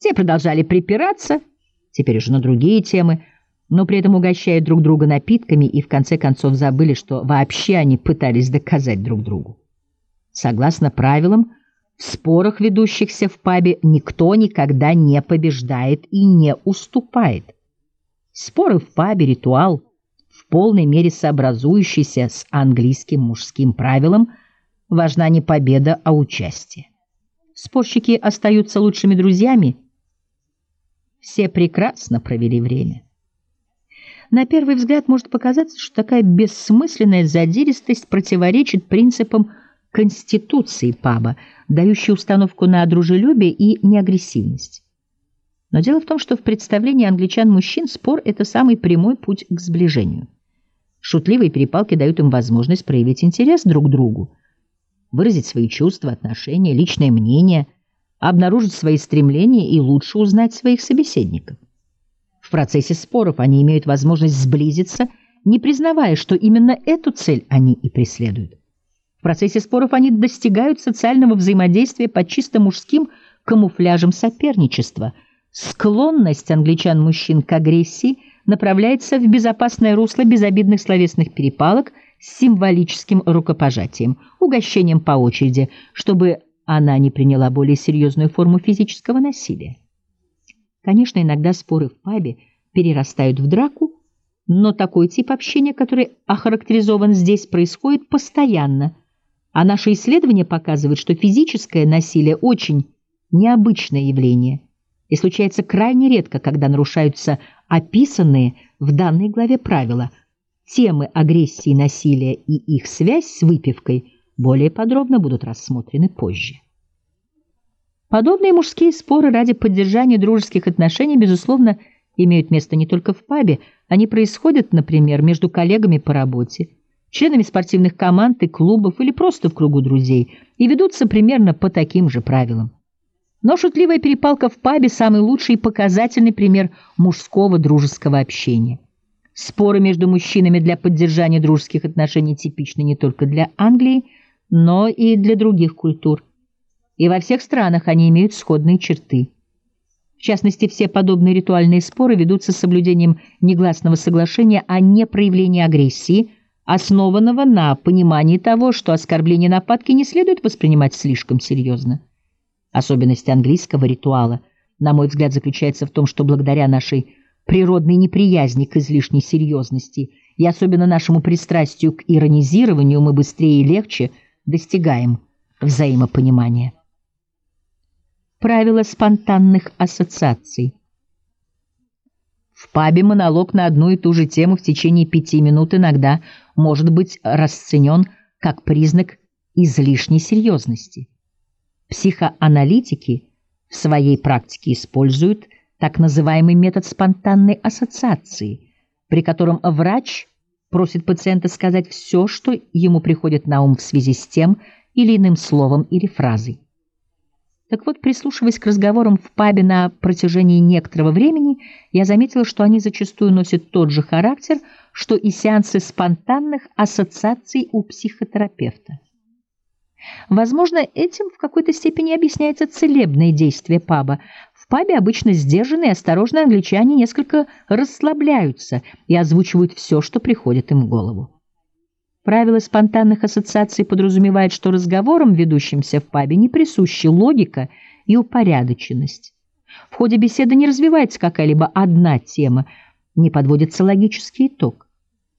Те продолжали припираться, теперь уже на другие темы, но при этом угощая друг друга напитками и в конце концов забыли, что вообще они пытались доказать друг другу. Согласно правилам, в спорах, ведущихся в пабе, никто никогда не побеждает и не уступает. Споры в пабе — ритуал, в полной мере сообразующийся с английским мужским правилом: важна не победа, а участие. Спорщики остаются лучшими друзьями. Все прекрасно провели время. На первый взгляд может показаться, что такая бессмысленная задиристость противоречит принципам конституции паба, дающей установку на дружелюбие и неагрессивность. Но дело в том, что в представлении англичан-мужчин спор — это самый прямой путь к сближению. Шутливые перепалки дают им возможность проявить интерес друг к другу, выразить свои чувства, отношения, личное мнение, обнаружить свои стремления и лучше узнать своих собеседников. В процессе споров они имеют возможность сблизиться, не признавая, что именно эту цель они и преследуют. В процессе споров они достигают социального взаимодействия под чисто мужским камуфляжем соперничества. Склонность англичан-мужчин к агрессии направляется в безопасное русло безобидных словесных перепалок с символическим рукопожатием, угощением по очереди, чтобы она не приняла более серьезную форму физического насилия. Конечно, иногда споры в пабе перерастают в драку, но такой тип общения, который охарактеризован здесь, происходит постоянно, а наши исследования показывают, что физическое насилие очень необычное явление и случается крайне редко, когда нарушаются описанные в данной главе правила. Темы агрессии, насилия и их связь с выпивкой более подробно будут рассмотрены позже. Подобные мужские споры ради поддержания дружеских отношений, безусловно, имеют место не только в пабе. Они происходят, например, между коллегами по работе, членами спортивных команд и клубов или просто в кругу друзей, и ведутся примерно по таким же правилам. Но шутливая перепалка в пабе – самый лучший и показательный пример мужского дружеского общения. Споры между мужчинами для поддержания дружеских отношений типичны не только для Англии, но и для других культур. И во всех странах они имеют сходные черты. В частности, все подобные ритуальные споры ведутся с соблюдением негласного соглашения о непроявлении агрессии, основанного на понимании того, что оскорбления и нападки не следует воспринимать слишком серьезно. Особенность английского ритуала, на мой взгляд, заключается в том, что благодаря нашей природной неприязни к излишней серьезности и особенно нашему пристрастию к иронизированию мы быстрее и легче достигаем взаимопонимания. Правило спонтанных ассоциаций. В пабе монолог на одну и ту же тему в течение 5 минут иногда может быть расценен как признак излишней серьезности. Психоаналитики в своей практике используют так называемый метод спонтанной ассоциации, при котором врач просит пациента сказать все, что ему приходит на ум в связи с тем или иным словом или фразой. Так вот, прислушиваясь к разговорам в пабе на протяжении некоторого времени, я заметила, что они зачастую носят тот же характер, что и сеансы спонтанных ассоциаций у психотерапевта. Возможно, этим в какой-то степени объясняется целебное действие паба. В пабе обычно сдержанные и осторожные англичане несколько расслабляются и озвучивают все, что приходит им в голову. Правило спонтанных ассоциаций подразумевает, что разговорам, ведущимся в пабе, не присущи логика и упорядоченность. В ходе беседы не развивается какая-либо одна тема, не подводится логический итог.